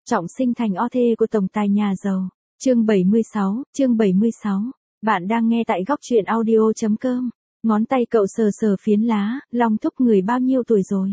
Trọng sinh thành o thê của tổng tài nhà giàu. Chương 76. Bạn đang nghe tại góc truyện audio.com. Ngón tay cậu sờ sờ phiến lá, Long Thúc người bao nhiêu tuổi rồi?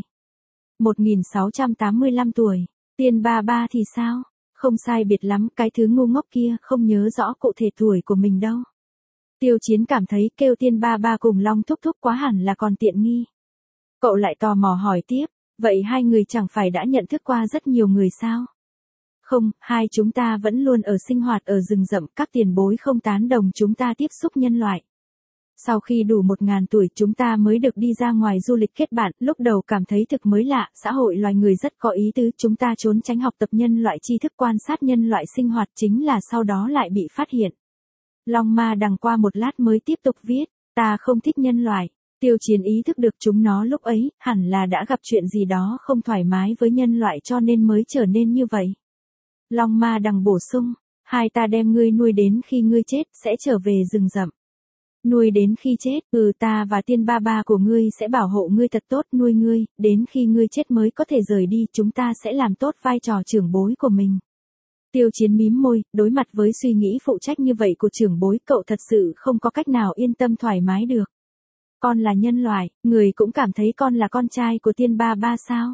1685 tuổi. Tiên ba ba thì sao? Không sai biệt lắm, cái thứ ngu ngốc kia không nhớ rõ cụ thể tuổi của mình đâu. Tiêu Chiến cảm thấy kêu Tiên ba ba cùng Long Thúc Thúc quá hẳn là còn tiện nghi. Cậu lại tò mò hỏi tiếp, vậy hai người chẳng phải đã nhận thức qua rất nhiều người sao? Không, hai chúng ta vẫn luôn ở sinh hoạt ở rừng rậm, các tiền bối không tán đồng chúng ta tiếp xúc nhân loại. Sau khi đủ 1000 tuổi chúng ta mới được đi ra ngoài du lịch kết bạn, lúc đầu cảm thấy thực mới lạ, xã hội loài người rất có ý tứ, chúng ta trốn tránh học tập nhân loại tri thức quan sát nhân loại sinh hoạt chính là sau đó lại bị phát hiện. Long Ma đằng qua một lát mới tiếp tục viết, ta không thích nhân loại. Tiêu Chiến ý thức được chúng nó lúc ấy, hẳn là đã gặp chuyện gì đó không thoải mái với nhân loại cho nên mới trở nên như vậy. Long Ma đằng bổ sung, hai ta đem ngươi nuôi đến khi ngươi chết, sẽ trở về rừng rậm. Nuôi đến khi chết, ta và Tiên ba ba của ngươi sẽ bảo hộ ngươi thật tốt, nuôi ngươi, đến khi ngươi chết mới có thể rời đi, chúng ta sẽ làm tốt vai trò trưởng bối của mình. Tiêu Chiến mím môi, đối mặt với suy nghĩ phụ trách như vậy của trưởng bối, cậu thật sự không có cách nào yên tâm thoải mái được. Con là nhân loại, người cũng cảm thấy con là con trai của Tiên ba ba sao?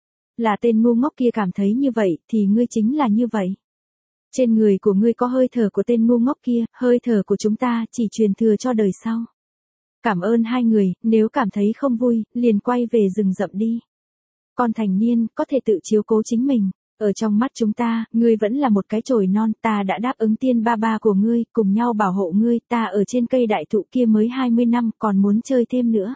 Là tên ngu ngốc kia cảm thấy như vậy, thì ngươi chính là như vậy. Trên người của ngươi có hơi thở của tên ngu ngốc kia, hơi thở của chúng ta chỉ truyền thừa cho đời sau. Cảm ơn hai người, nếu cảm thấy không vui, liền quay về rừng rậm đi. Con thành niên, có thể tự chiếu cố chính mình. Ở trong mắt chúng ta, ngươi vẫn là một cái chồi non, ta đã đáp ứng Tiên ba ba của ngươi, cùng nhau bảo hộ ngươi, ta ở trên cây đại thụ kia mới 20 năm, còn muốn chơi thêm nữa.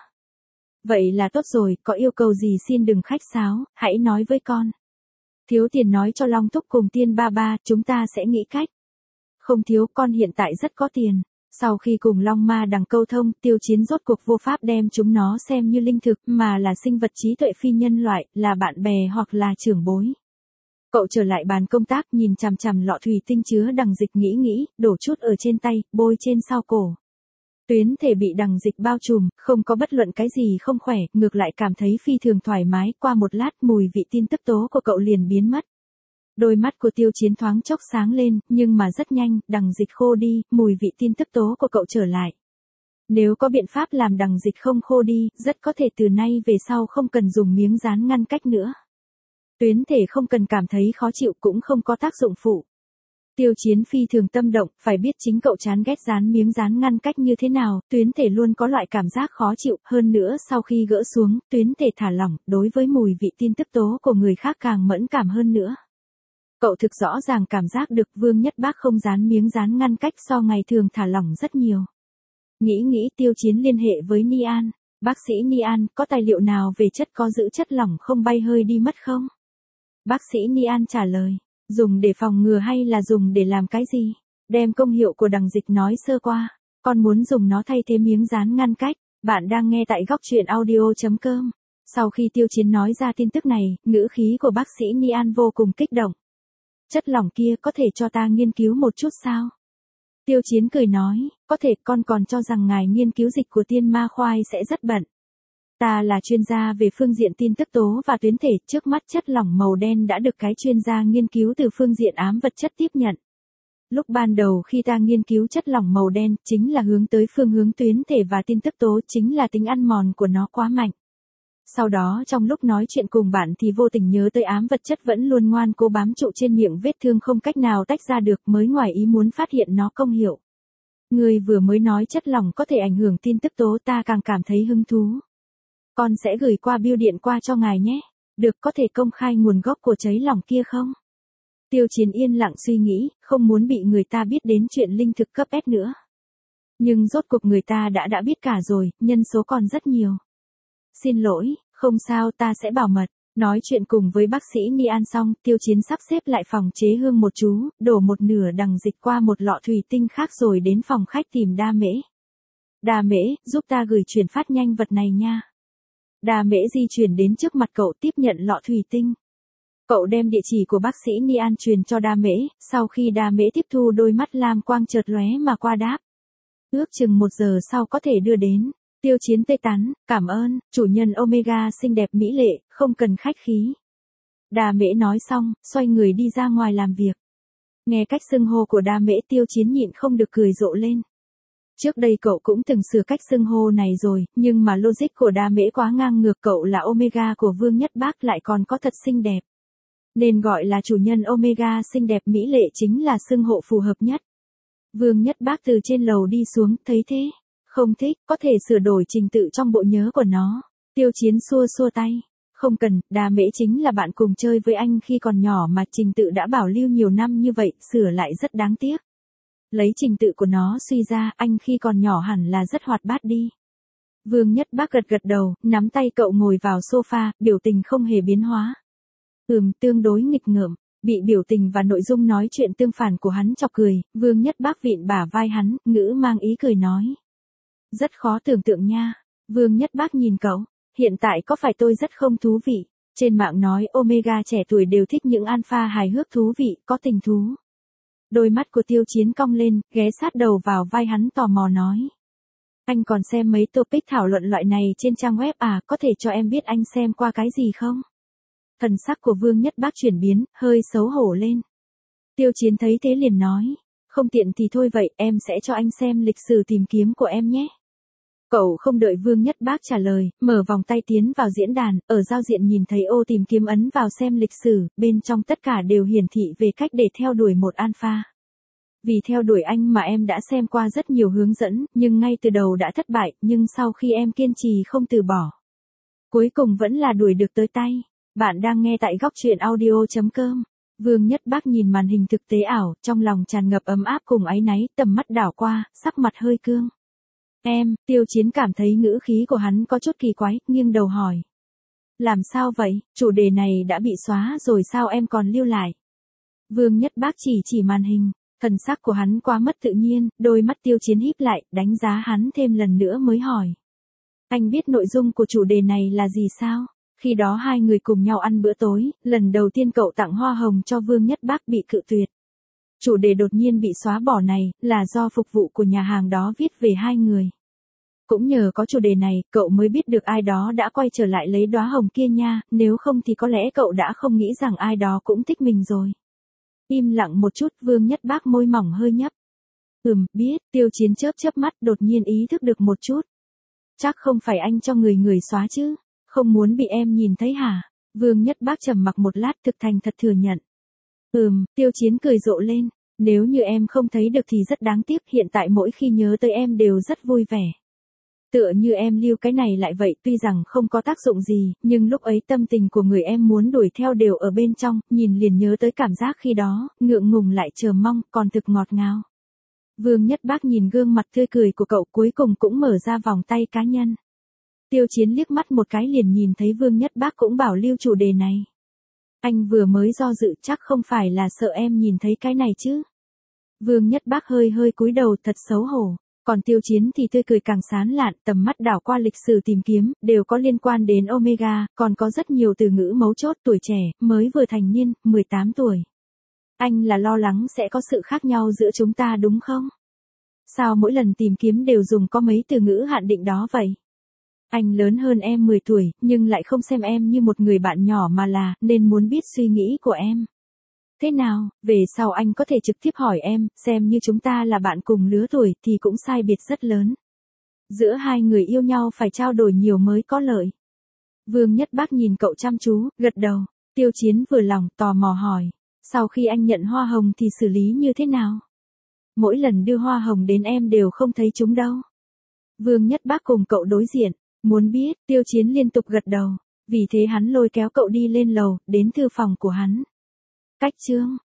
Vậy là tốt rồi, có yêu cầu gì xin đừng khách sáo, hãy nói với con. Thiếu tiền nói cho Long Thúc cùng Tiên ba ba, chúng ta sẽ nghĩ cách. Không thiếu, con hiện tại rất có tiền. Sau khi cùng Long Ma đằng câu thông, Tiêu Chiến rốt cuộc vô pháp đem chúng nó xem như linh thực, mà là sinh vật trí tuệ phi nhân loại, là bạn bè hoặc là trưởng bối. Cậu trở lại bàn công tác, nhìn chằm chằm lọ thủy tinh chứa đằng dịch, nghĩ, đổ chút ở trên tay, bôi trên sau cổ. Tuyến thể bị đằng dịch bao trùm, không có bất luận cái gì không khỏe, ngược lại cảm thấy phi thường thoải mái, qua một lát mùi vị tin tức tố của cậu liền biến mất. Đôi mắt của Tiêu Chiến thoáng chốc sáng lên, nhưng mà rất nhanh, đằng dịch khô đi, mùi vị tin tức tố của cậu trở lại. Nếu có biện pháp làm đằng dịch không khô đi, rất có thể từ nay về sau không cần dùng miếng dán ngăn cách nữa. Tuyến thể không cần cảm thấy khó chịu, cũng không có tác dụng phụ. Tiêu Chiến phi thường tâm động, phải biết chính cậu chán ghét dán miếng dán ngăn cách như thế nào, tuyến thể luôn có loại cảm giác khó chịu, hơn nữa sau khi gỡ xuống, tuyến thể thả lỏng, đối với mùi vị tin tức tố của người khác càng mẫn cảm hơn nữa. Cậu thực rõ ràng cảm giác được Vương Nhất Bác không dán miếng dán ngăn cách so ngày thường thả lỏng rất nhiều. Nghĩ Tiêu Chiến liên hệ với Ni An, bác sĩ Ni An, có tài liệu nào về chất có giữ chất lỏng không bay hơi đi mất không? Bác sĩ Ni An trả lời. Dùng để phòng ngừa hay là dùng để làm cái gì? Đem công hiệu của đằng dịch nói sơ qua. Con muốn dùng nó thay thế miếng dán ngăn cách. Bạn đang nghe tại góc truyện audio.com. Sau khi Tiêu Chiến nói ra tin tức này, ngữ khí của bác sĩ Ni An vô cùng kích động. Chất lỏng kia có thể cho ta nghiên cứu một chút sao? Tiêu Chiến cười nói, có thể, con còn cho rằng ngài nghiên cứu dịch của Tiên Ma Khoai sẽ rất bận. Ta là chuyên gia về phương diện tin tức tố và tuyến thể, trước mắt chất lỏng màu đen đã được cái chuyên gia nghiên cứu từ phương diện ám vật chất tiếp nhận. Lúc ban đầu khi ta nghiên cứu chất lỏng màu đen, chính là hướng tới phương hướng tuyến thể và tin tức tố, chính là tính ăn mòn của nó quá mạnh. Sau đó trong lúc nói chuyện cùng bạn thì vô tình nhớ tới ám vật chất vẫn luôn ngoan cố bám trụ trên miệng vết thương không cách nào tách ra được, mới ngoài ý muốn phát hiện nó công hiệu. Người vừa mới nói chất lỏng có thể ảnh hưởng tin tức tố, ta càng cảm thấy hứng thú. Con sẽ gửi qua bưu điện qua cho ngài nhé. Được, có thể công khai nguồn gốc của cháy lỏng kia không? Tiêu Chiến yên lặng suy nghĩ, không muốn bị người ta biết đến chuyện linh thực cấp S nữa. Nhưng rốt cuộc người ta đã biết cả rồi, nhân số còn rất nhiều. Xin lỗi, không sao, ta sẽ bảo mật. Nói chuyện cùng với bác sĩ Ni An xong, Tiêu Chiến sắp xếp lại phòng chế hương một chú, đổ một nửa đằng dịch qua một lọ thủy tinh khác rồi đến phòng khách tìm Đa Mễ. Đa Mễ, giúp ta gửi chuyển phát nhanh vật này nha. Đa Mễ di chuyển đến trước mặt cậu tiếp nhận lọ thủy tinh. Cậu đem địa chỉ của bác sĩ Ni An truyền cho Đa Mễ, sau khi Đa Mễ tiếp thu đôi mắt lam quang chợt lóe mà qua đáp. Ước chừng 1 giờ sau có thể đưa đến. Tiêu Chiến tê tắn, cảm ơn, chủ nhân Omega xinh đẹp mỹ lệ, không cần khách khí. Đa Mễ nói xong, xoay người đi ra ngoài làm việc. Nghe cách xưng hô của Đa Mễ, Tiêu Chiến nhịn không được cười rộ lên. Trước đây cậu cũng từng sửa cách xưng hô này rồi, nhưng mà logic của Đa Mễ quá ngang ngược, cậu là Omega của Vương Nhất Bác lại còn có thật xinh đẹp. Nên gọi là chủ nhân Omega xinh đẹp mỹ lệ chính là xưng hô phù hợp nhất. Vương Nhất Bác từ trên lầu đi xuống, thấy thế. Không thích, có thể sửa đổi trình tự trong bộ nhớ của nó. Tiêu Chiến xua xua tay. Không cần, Đa Mễ chính là bạn cùng chơi với anh khi còn nhỏ mà trình tự đã bảo lưu nhiều năm như vậy, sửa lại rất đáng tiếc. Lấy trình tự của nó suy ra, anh khi còn nhỏ hẳn là rất hoạt bát đi. Vương Nhất Bác gật gật đầu, nắm tay cậu ngồi vào sofa, biểu tình không hề biến hóa. Tương đối nghịch ngợm, bị biểu tình và nội dung nói chuyện tương phản của hắn chọc cười, Vương Nhất Bác vịn bả vai hắn, ngữ mang ý cười nói. Rất khó tưởng tượng nha. Vương Nhất Bác nhìn cậu, hiện tại có phải tôi rất không thú vị? Trên mạng nói Omega trẻ tuổi đều thích những alpha hài hước thú vị, có tình thú. Đôi mắt của Tiêu Chiến cong lên, ghé sát đầu vào vai hắn tò mò nói. Anh còn xem mấy topic thảo luận loại này trên trang web à, có thể cho em biết anh xem qua cái gì không? Thần sắc của Vương Nhất Bác chuyển biến, hơi xấu hổ lên. Tiêu Chiến thấy thế liền nói. Không tiện thì thôi vậy, em sẽ cho anh xem lịch sử tìm kiếm của em nhé. Cậu không đợi Vương Nhất Bác trả lời, mở vòng tay tiến vào diễn đàn, ở giao diện nhìn thấy ô tìm kiếm, ấn vào xem lịch sử, bên trong tất cả đều hiển thị về cách để theo đuổi một alpha. Vì theo đuổi anh mà em đã xem qua rất nhiều hướng dẫn, nhưng ngay từ đầu đã thất bại, nhưng sau khi em kiên trì không từ bỏ, cuối cùng vẫn là đuổi được tới tay. Bạn đang nghe tại góc truyện audio.com. Vương Nhất Bác nhìn màn hình thực tế ảo, trong lòng tràn ngập ấm áp cùng áy náy, tầm mắt đảo qua, sắc mặt hơi cương. Tiêu Chiến cảm thấy ngữ khí của hắn có chút kỳ quái, nghiêng đầu hỏi. Làm sao vậy, chủ đề này đã bị xóa rồi sao em còn lưu lại? Vương Nhất Bác chỉ màn hình, thần sắc của hắn quá mất tự nhiên, đôi mắt Tiêu Chiến híp lại, đánh giá hắn thêm lần nữa mới hỏi. Anh biết nội dung của chủ đề này là gì sao? Khi đó hai người cùng nhau ăn bữa tối, lần đầu tiên cậu tặng hoa hồng cho Vương Nhất Bác bị cự tuyệt. Chủ đề đột nhiên bị xóa bỏ này, là do phục vụ của nhà hàng đó viết về hai người. Cũng nhờ có chủ đề này, cậu mới biết được ai đó đã quay trở lại lấy đóa hồng kia nha, nếu không thì có lẽ cậu đã không nghĩ rằng ai đó cũng thích mình rồi. Im lặng một chút, Vương Nhất Bác môi mỏng hơi nhấp. Biết, Tiêu Chiến chớp mắt, đột nhiên ý thức được một chút. Chắc không phải anh cho người xóa chứ, không muốn bị em nhìn thấy hả? Vương Nhất Bác trầm mặc một lát, thực thành thật thừa nhận. Tiêu Chiến cười rộ lên, nếu như em không thấy được thì rất đáng tiếc, hiện tại mỗi khi nhớ tới em đều rất vui vẻ. Tựa như em lưu cái này lại vậy, tuy rằng không có tác dụng gì, nhưng lúc ấy tâm tình của người em muốn đuổi theo đều ở bên trong, nhìn liền nhớ tới cảm giác khi đó, ngượng ngùng lại chờ mong, còn thực ngọt ngào. Vương Nhất Bác nhìn gương mặt tươi cười của cậu, cuối cùng cũng mở ra vòng tay cá nhân. Tiêu Chiến liếc mắt một cái liền nhìn thấy Vương Nhất Bác cũng bảo lưu chủ đề này. Anh vừa mới do dự, chắc không phải là sợ em nhìn thấy cái này chứ? Vương Nhất Bác hơi cúi đầu, thật xấu hổ. Còn Tiêu Chiến thì tươi cười càng sán lạn, tầm mắt đảo qua lịch sử tìm kiếm, đều có liên quan đến Omega, còn có rất nhiều từ ngữ mấu chốt, tuổi trẻ, mới vừa thành niên, 18 tuổi. Anh là lo lắng sẽ có sự khác nhau giữa chúng ta đúng không? Sao mỗi lần tìm kiếm đều dùng có mấy từ ngữ hạn định đó vậy? Anh lớn hơn em 10 tuổi, nhưng lại không xem em như một người bạn nhỏ mà là, nên muốn biết suy nghĩ của em. Thế nào, về sau anh có thể trực tiếp hỏi em, xem như chúng ta là bạn cùng lứa tuổi thì cũng sai biệt rất lớn. Giữa hai người yêu nhau phải trao đổi nhiều mới có lợi. Vương Nhất Bác nhìn cậu chăm chú, gật đầu. Tiêu Chiến vừa lòng, tò mò hỏi. Sau khi anh nhận hoa hồng thì xử lý như thế nào? Mỗi lần đưa hoa hồng đến em đều không thấy chúng đâu. Vương Nhất Bác cùng cậu đối diện. Muốn biết, Tiêu Chiến liên tục gật đầu. Vì thế hắn lôi kéo cậu đi lên lầu, đến thư phòng của hắn. Cách chương